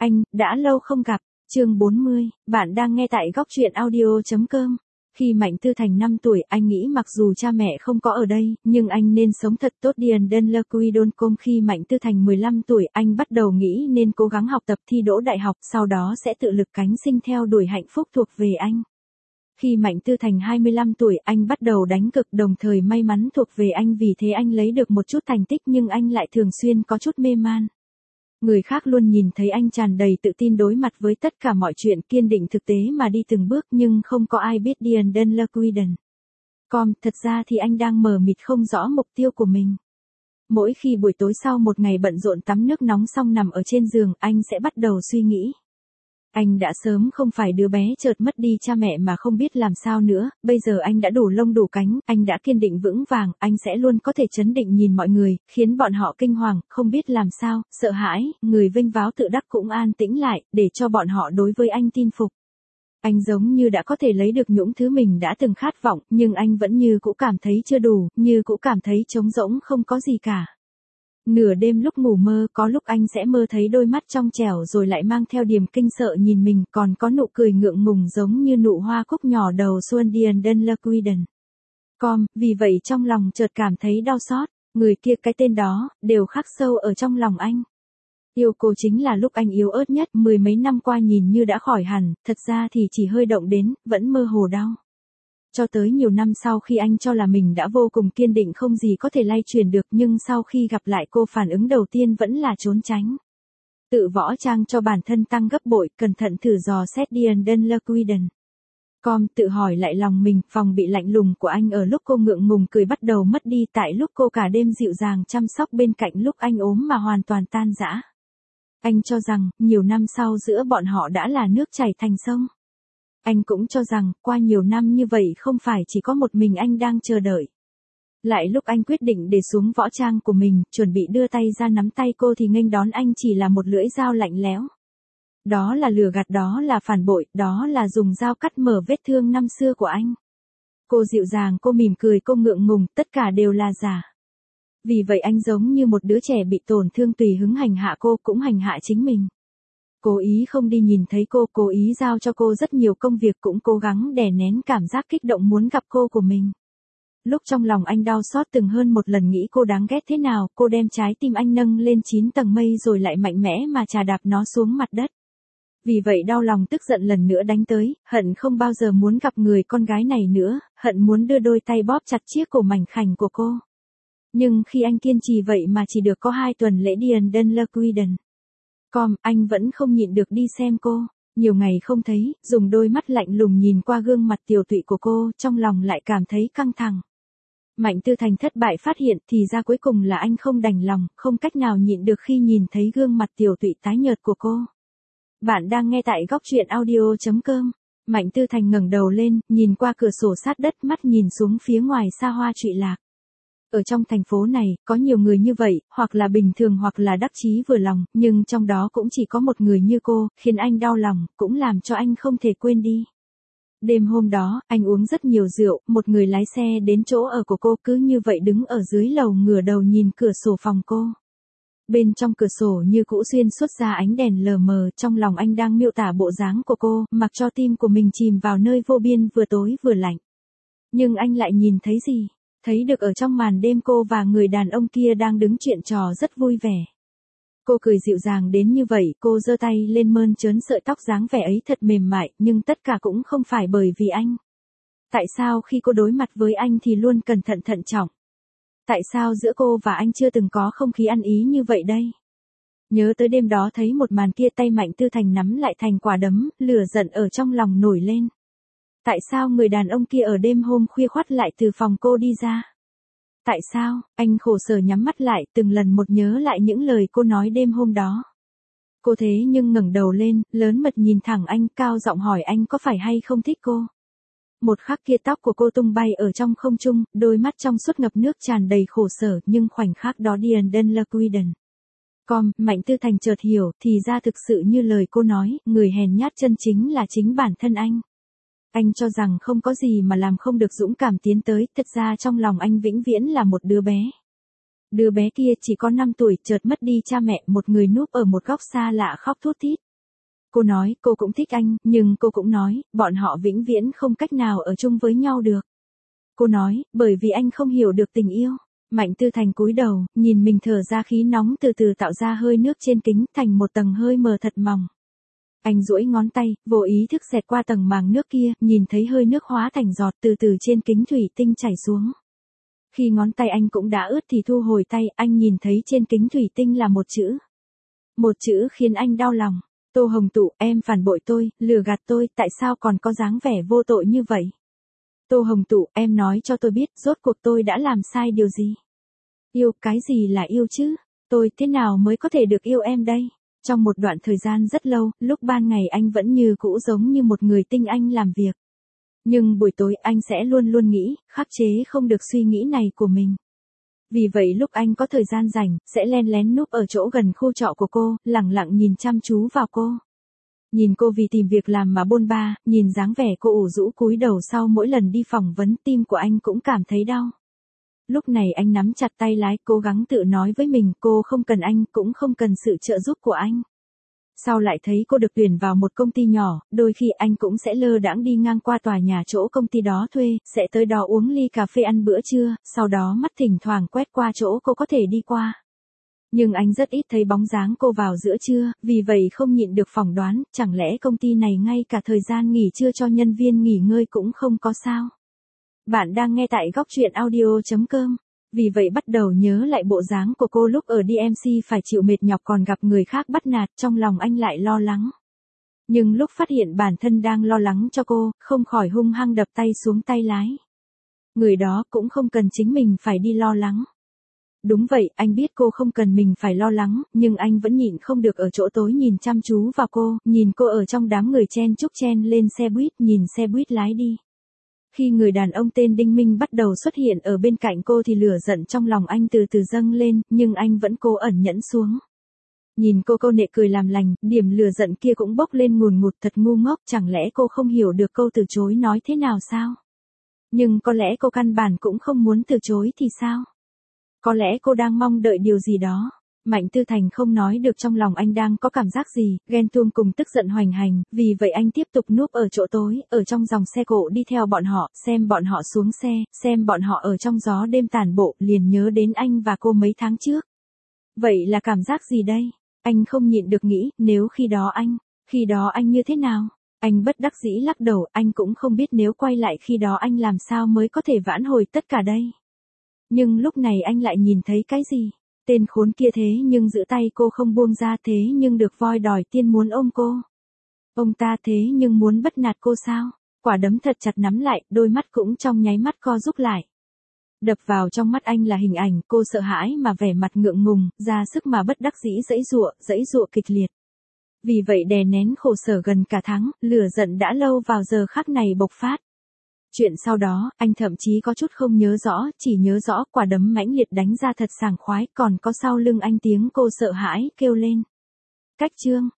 Anh, đã lâu không gặp. Chương 40, bạn đang nghe tại góc truyện audio.com. Khi Mạnh Tư Thành 5 tuổi, anh nghĩ mặc dù cha mẹ không có ở đây, nhưng anh nên sống thật tốt. Điền đơn lơ quy đôn công. Khi Mạnh Tư Thành 15 tuổi, anh bắt đầu nghĩ nên cố gắng học tập thi đỗ đại học, sau đó sẽ tự lực cánh sinh theo đuổi hạnh phúc thuộc về anh. Khi Mạnh Tư Thành 25 tuổi, anh bắt đầu đánh cực, đồng thời may mắn thuộc về anh, vì thế anh lấy được một chút thành tích, nhưng anh lại thường xuyên có chút mê man. Người khác luôn nhìn thấy anh tràn đầy tự tin đối mặt với tất cả mọi chuyện, kiên định thực tế mà đi từng bước, nhưng không có ai biết Điền đơn lơ quy đần. Thật ra thì anh đang mờ mịt không rõ mục tiêu của mình. Mỗi khi buổi tối sau một ngày bận rộn tắm nước nóng xong nằm ở trên giường, anh sẽ bắt đầu suy nghĩ. Anh đã sớm không phải đứa bé chợt mất đi cha mẹ mà không biết làm sao nữa, bây giờ anh đã đủ lông đủ cánh, anh đã kiên định vững vàng, anh sẽ luôn có thể trấn định nhìn mọi người, khiến bọn họ kinh hoàng, không biết làm sao, sợ hãi, người vênh váo tự đắc cũng an tĩnh lại, để cho bọn họ đối với anh tin phục. Anh giống như đã có thể lấy được những thứ mình đã từng khát vọng, nhưng anh vẫn như cũ cảm thấy chưa đủ, như cũ cảm thấy trống rỗng không có gì cả. Nửa đêm lúc ngủ mơ, có lúc anh sẽ mơ thấy đôi mắt trong trẻo rồi lại mang theo điềm kinh sợ nhìn mình, còn có nụ cười ngượng ngùng giống như nụ hoa cúc nhỏ đầu xuân. Điền đơn lơ quy đần. Vì vậy trong lòng chợt cảm thấy đau xót, người kia, cái tên đó, đều khắc sâu ở trong lòng anh. Yêu cô chính là lúc anh yếu ớt nhất, mười mấy năm qua nhìn như đã khỏi hẳn, thật ra thì chỉ hơi động đến, vẫn mơ hồ đau. Cho tới nhiều năm sau khi anh cho là mình đã vô cùng kiên định không gì có thể lay chuyển được, nhưng sau khi gặp lại cô, phản ứng đầu tiên vẫn là trốn tránh. Tự võ trang cho bản thân tăng gấp bội, cẩn thận thử dò xét Điền đơn lơ quy đần. Tự hỏi lại lòng mình, phòng bị lạnh lùng của anh ở lúc cô ngượng ngùng cười bắt đầu mất đi, tại lúc cô cả đêm dịu dàng chăm sóc bên cạnh lúc anh ốm mà hoàn toàn tan rã. Anh cho rằng, nhiều năm sau giữa bọn họ đã là nước chảy thành sông. Anh cũng cho rằng, qua nhiều năm như vậy không phải chỉ có một mình anh đang chờ đợi. Lại lúc anh quyết định để xuống võ trang của mình, chuẩn bị đưa tay ra nắm tay cô thì nghênh đón anh chỉ là một lưỡi dao lạnh lẽo. Đó là lừa gạt, đó là phản bội, đó là dùng dao cắt mở vết thương năm xưa của anh. Cô dịu dàng, cô mỉm cười, cô ngượng ngùng, tất cả đều là giả. Vì vậy anh giống như một đứa trẻ bị tổn thương tùy hứng hành hạ cô, cũng hành hạ chính mình. Cố ý không đi nhìn thấy cô, cố ý giao cho cô rất nhiều công việc, cũng cố gắng đè nén cảm giác kích động muốn gặp cô của mình. Lúc trong lòng anh đau xót từng hơn một lần nghĩ cô đáng ghét thế nào, cô đem trái tim anh nâng lên 9 tầng mây rồi lại mạnh mẽ mà chà đạp nó xuống mặt đất. Vì vậy đau lòng tức giận lần nữa đánh tới, hận không bao giờ muốn gặp người con gái này nữa, hận muốn đưa đôi tay bóp chặt chiếc cổ mảnh khảnh của cô. Nhưng khi anh kiên trì vậy mà chỉ được có 2 tuần lễ Điền đơn lơ quy đần. Anh vẫn không nhịn được đi xem cô. Nhiều ngày không thấy, dùng đôi mắt lạnh lùng nhìn qua gương mặt tiều tụy của cô, trong lòng lại cảm thấy căng thẳng. Mạnh Tư Thành thất bại phát hiện thì ra cuối cùng là anh không đành lòng, không cách nào nhịn được khi nhìn thấy gương mặt tiều tụy tái nhợt của cô. Bạn đang nghe tại góc truyện audio.com. Mạnh Tư Thành ngẩng đầu lên, nhìn qua cửa sổ sát đất, mắt nhìn xuống phía ngoài xa hoa trụy lạc. Ở trong thành phố này, có nhiều người như vậy, hoặc là bình thường hoặc là đắc chí vừa lòng, nhưng trong đó cũng chỉ có một người như cô, khiến anh đau lòng, cũng làm cho anh không thể quên đi. Đêm hôm đó, anh uống rất nhiều rượu, một người lái xe đến chỗ ở của cô, cứ như vậy đứng ở dưới lầu ngửa đầu nhìn cửa sổ phòng cô. Bên trong cửa sổ như cũ xuyên suốt ra ánh đèn lờ mờ, trong lòng anh đang miêu tả bộ dáng của cô, mặc cho tim của mình chìm vào nơi vô biên vừa tối vừa lạnh. Nhưng anh lại nhìn thấy gì? Thấy được ở trong màn đêm cô và người đàn ông kia đang đứng chuyện trò rất vui vẻ. Cô cười dịu dàng đến như vậy, cô giơ tay lên mơn trớn sợi tóc, dáng vẻ ấy thật mềm mại, nhưng tất cả cũng không phải bởi vì anh. Tại sao khi cô đối mặt với anh thì luôn cẩn thận thận trọng? Tại sao giữa cô và anh chưa từng có không khí ăn ý như vậy đây? Nhớ tới đêm đó thấy một màn kia, tay Mạnh Tư Thành nắm lại thành quả đấm, lửa giận ở trong lòng nổi lên. Tại sao người đàn ông kia ở đêm hôm khuya khoắt lại từ phòng cô đi ra? Tại sao? Anh khổ sở nhắm mắt lại, từng lần một nhớ lại những lời cô nói đêm hôm đó. Cô thế nhưng ngẩng đầu lên, lớn mật nhìn thẳng anh, cao giọng hỏi anh có phải hay không thích cô. Một khắc kia tóc của cô tung bay ở trong không trung, đôi mắt trong suốt ngập nước tràn đầy khổ sở, nhưng khoảnh khắc đó Điền đơn lơ quy đần. Mạnh Tư Thành chợt hiểu, thì ra thực sự như lời cô nói, người hèn nhát chân chính là chính bản thân anh. Anh cho rằng không có gì mà làm không được dũng cảm tiến tới, thật ra trong lòng anh vĩnh viễn là một đứa bé. Đứa bé kia chỉ có 5 tuổi, chợt mất đi cha mẹ, một người núp ở một góc xa lạ khóc thút thít. Cô nói cô cũng thích anh, nhưng cô cũng nói, bọn họ vĩnh viễn không cách nào ở chung với nhau được. Cô nói, bởi vì anh không hiểu được tình yêu. Mạnh Tư Thành cúi đầu, nhìn mình thở ra khí nóng từ từ tạo ra hơi nước trên kính thành một tầng hơi mờ thật mỏng. Anh duỗi ngón tay, vô ý thức xẹt qua tầng màng nước kia, nhìn thấy hơi nước hóa thành giọt từ từ trên kính thủy tinh chảy xuống. Khi ngón tay anh cũng đã ướt thì thu hồi tay, anh nhìn thấy trên kính thủy tinh là một chữ. Một chữ khiến anh đau lòng. Tô Hồng Tụ, em phản bội tôi, lừa gạt tôi, tại sao còn có dáng vẻ vô tội như vậy? Tô Hồng Tụ, em nói cho tôi biết, rốt cuộc tôi đã làm sai điều gì? Yêu, cái gì là yêu chứ? Tôi thế nào mới có thể được yêu em đây? Trong một đoạn thời gian rất lâu, lúc ban ngày anh vẫn như cũ giống như một người tinh anh làm việc. Nhưng buổi tối anh sẽ luôn luôn nghĩ, khắc chế không được suy nghĩ này của mình. Vì vậy lúc anh có thời gian rảnh, sẽ len lén núp ở chỗ gần khu trọ của cô, lẳng lặng nhìn chăm chú vào cô. Nhìn cô vì tìm việc làm mà bôn ba, nhìn dáng vẻ cô ủ rũ cúi đầu sau mỗi lần đi phỏng vấn, tim của anh cũng cảm thấy đau. Lúc này anh nắm chặt tay lái, cố gắng tự nói với mình, cô không cần anh, cũng không cần sự trợ giúp của anh. Sau lại thấy cô được tuyển vào một công ty nhỏ, đôi khi anh cũng sẽ lơ đãng đi ngang qua tòa nhà chỗ công ty đó thuê, sẽ tới đó uống ly cà phê ăn bữa trưa, sau đó mắt thỉnh thoảng quét qua chỗ cô có thể đi qua. Nhưng anh rất ít thấy bóng dáng cô vào giữa trưa, vì vậy không nhịn được phỏng đoán, chẳng lẽ công ty này ngay cả thời gian nghỉ trưa cho nhân viên nghỉ ngơi cũng không có sao? Bạn đang nghe tại góc truyện audio.com. Vì vậy bắt đầu nhớ lại bộ dáng của cô lúc ở DMC phải chịu mệt nhọc còn gặp người khác bắt nạt, trong lòng anh lại lo lắng. Nhưng lúc phát hiện bản thân đang lo lắng cho cô, không khỏi hung hăng đập tay xuống tay lái. Người đó cũng không cần chính mình phải đi lo lắng. Đúng vậy, anh biết cô không cần mình phải lo lắng, nhưng anh vẫn nhịn không được ở chỗ tối nhìn chăm chú vào cô, nhìn cô ở trong đám người chen chúc chen lên xe buýt, nhìn xe buýt lái đi. Khi người đàn ông tên Đinh Minh bắt đầu xuất hiện ở bên cạnh cô thì lửa giận trong lòng anh từ từ dâng lên, nhưng anh vẫn cố ẩn nhẫn xuống. Nhìn cô câu nệ cười làm lành, điểm lửa giận kia cũng bốc lên ngùn ngụt, thật ngu ngốc, chẳng lẽ cô không hiểu được câu từ chối nói thế nào sao? Nhưng có lẽ cô căn bản cũng không muốn từ chối thì sao? Có lẽ cô đang mong đợi điều gì đó. Mạnh Tư Thành không nói được trong lòng anh đang có cảm giác gì, ghen tuông cùng tức giận hoành hành, vì vậy anh tiếp tục núp ở chỗ tối, ở trong dòng xe cộ đi theo bọn họ, xem bọn họ xuống xe, xem bọn họ ở trong gió đêm tản bộ, liền nhớ đến anh và cô mấy tháng trước. Vậy là cảm giác gì đây? Anh không nhịn được nghĩ, nếu khi đó anh như thế nào? Anh bất đắc dĩ lắc đầu, anh cũng không biết nếu quay lại khi đó anh làm sao mới có thể vãn hồi tất cả đây. Nhưng lúc này anh lại nhìn thấy cái gì? Tên khốn kia thế nhưng giữ tay cô không buông ra, thế nhưng được voi đòi tiên muốn ôm cô. Ông ta thế nhưng muốn bắt nạt cô sao? Quả đấm thật chặt nắm lại, đôi mắt cũng trong nháy mắt co rúm lại. Đập vào trong mắt anh là hình ảnh cô sợ hãi mà vẻ mặt ngượng ngùng, ra sức mà bất đắc dĩ dãy giụa kịch liệt. Vì vậy đè nén khổ sở gần cả tháng, lửa giận đã lâu vào giờ khắc này bộc phát. Chuyện sau đó, anh thậm chí có chút không nhớ rõ, chỉ nhớ rõ quả đấm mãnh liệt đánh ra thật sảng khoái, còn có sau lưng anh tiếng cô sợ hãi kêu lên. Cách chương